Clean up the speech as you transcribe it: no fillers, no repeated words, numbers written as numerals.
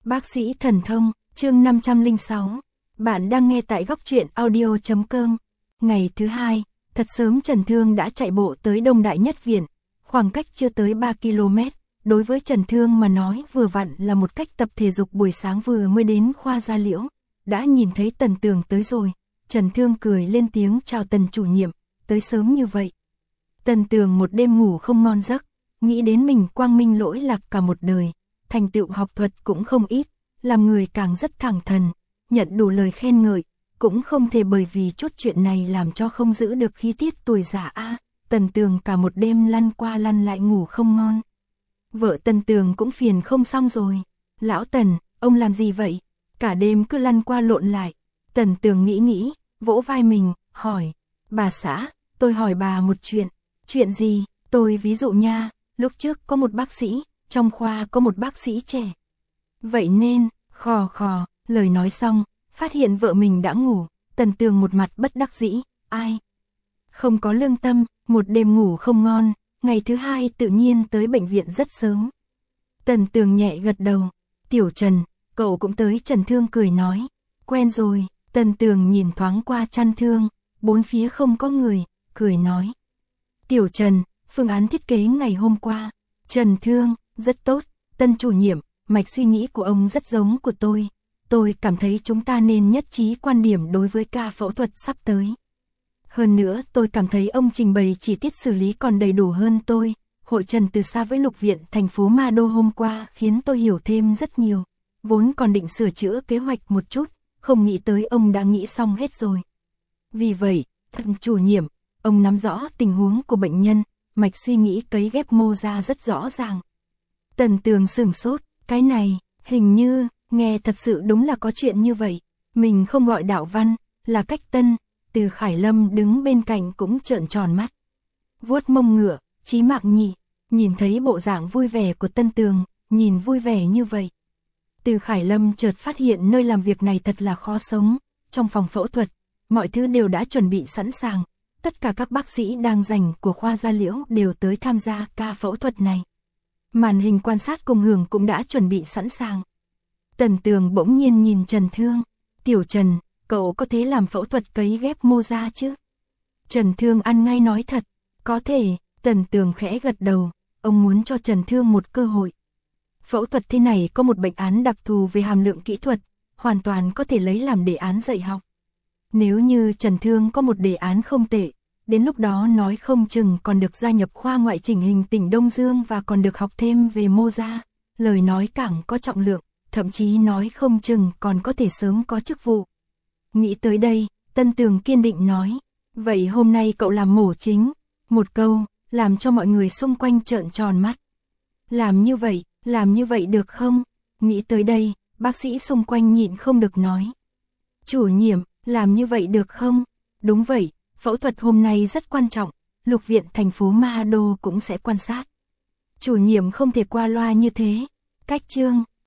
Bác sĩ thần thông, chương 506. Bạn đang nghe tại góc truyện audio.com. Ngày thứ hai, thật sớm Trần Thương đã chạy bộ tới Đông Đại Nhất Viện, khoảng cách chưa tới 3 km. Đối với Trần Thương mà nói vừa vặn là một cách tập thể dục buổi sáng vừa mới đến khoa da liễu. Đã nhìn thấy Tần Tường tới rồi, Trần Thương cười lên tiếng chào Tần chủ nhiệm, tới sớm như vậy. Tần Tường một đêm ngủ không ngon giấc, nghĩ đến mình quang minh lỗi lạc cả một đời, thành tựu học thuật cũng không ít, làm người càng rất thẳng thần, nhận đủ lời khen ngợi, cũng không thể bởi vì chút chuyện này làm cho không giữ được khí tiết tuổi già a. Tần Tường cả một đêm lăn qua lăn lại ngủ không ngon. Vợ Tần Tường cũng phiền không xong rồi. Lão Tần, ông làm gì vậy? Cả đêm cứ lăn qua lộn lại. Tần Tường nghĩ, vỗ vai mình, hỏi. Bà xã, tôi hỏi bà một chuyện. Chuyện gì? Tôi ví dụ nha, lúc trước có một bác sĩ, trong khoa có một bác sĩ trẻ. Vậy nên, khò, lời nói xong, phát hiện vợ mình đã ngủ, Tần Tường một mặt bất đắc dĩ, ai? Không có lương tâm, một đêm ngủ không ngon, ngày thứ hai tự nhiên tới bệnh viện rất sớm. Tần Tường nhẹ gật đầu, Tiểu Trần, cậu cũng tới. Trần Thương cười nói, quen rồi. Tần Tường nhìn thoáng qua chăn thương, bốn phía không có người, cười nói. Tiểu Trần, phương án thiết kế ngày hôm qua. Trần Thương, rất tốt. Tân chủ nhiệm, mạch suy nghĩ của ông rất giống của tôi. Tôi cảm thấy chúng ta nên nhất trí quan điểm đối với ca phẫu thuật sắp tới. Hơn nữa tôi cảm thấy ông trình bày chi tiết xử lý còn đầy đủ hơn tôi. Hội trần từ xa với lục viện thành phố Ma Đô hôm qua khiến tôi hiểu thêm rất nhiều. Vốn còn định sửa chữa kế hoạch một chút, không nghĩ tới ông đã nghĩ xong hết rồi. Vì vậy, thận chủ nhiệm, ông nắm rõ tình huống của bệnh nhân, mạch suy nghĩ cấy ghép mô ra rất rõ ràng. Tần Tường sửng sốt, cái này, hình như, nghe thật sự đúng là có chuyện như vậy. Mình không gọi Đạo Văn, là Cách Tân. Từ Khải Lâm đứng bên cạnh cũng trợn tròn mắt. Vuốt mông ngựa, Chí Mạc nhỉ, nhìn thấy bộ dạng vui vẻ của Tân Tường, nhìn vui vẻ như vậy. Từ Khải Lâm chợt phát hiện nơi làm việc này thật là khó sống. Trong phòng phẫu thuật, mọi thứ đều đã chuẩn bị sẵn sàng. Tất cả các bác sĩ đang rảnh của khoa da liễu đều tới tham gia ca phẫu thuật này. Màn hình quan sát cộng hưởng cũng đã chuẩn bị sẵn sàng. Tần Tường bỗng nhiên nhìn Trần Thương. Tiểu Trần, cậu có thể làm phẫu thuật cấy ghép mô da chứ? Trần Thương ăn ngay nói thật. Có thể. Tần Tường khẽ gật đầu. Ông muốn cho Trần Thương một cơ hội. Phẫu thuật thế này có một bệnh án đặc thù về hàm lượng kỹ thuật, hoàn toàn có thể lấy làm đề án dạy học. Nếu như Trần Thương có một đề án không tệ, đến lúc đó nói không chừng còn được gia nhập khoa ngoại chỉnh hình tỉnh Đông Dương và còn được học thêm về mô da, lời nói càng có trọng lượng, thậm chí nói không chừng còn có thể sớm có chức vụ. Nghĩ tới đây, Tân Tường kiên định nói, vậy hôm nay cậu làm mổ chính. Một câu, làm cho mọi người xung quanh trợn tròn mắt. Làm như vậy được không? Nghĩ tới đây, bác sĩ xung quanh nhịn không được nói. Chủ nhiệm, làm như vậy được không? Đúng vậy, phẫu thuật hôm nay rất quan trọng, lục viện thành phố Ma Đô cũng sẽ quan sát. Chủ nhiệm không thể qua loa như thế. Cách chương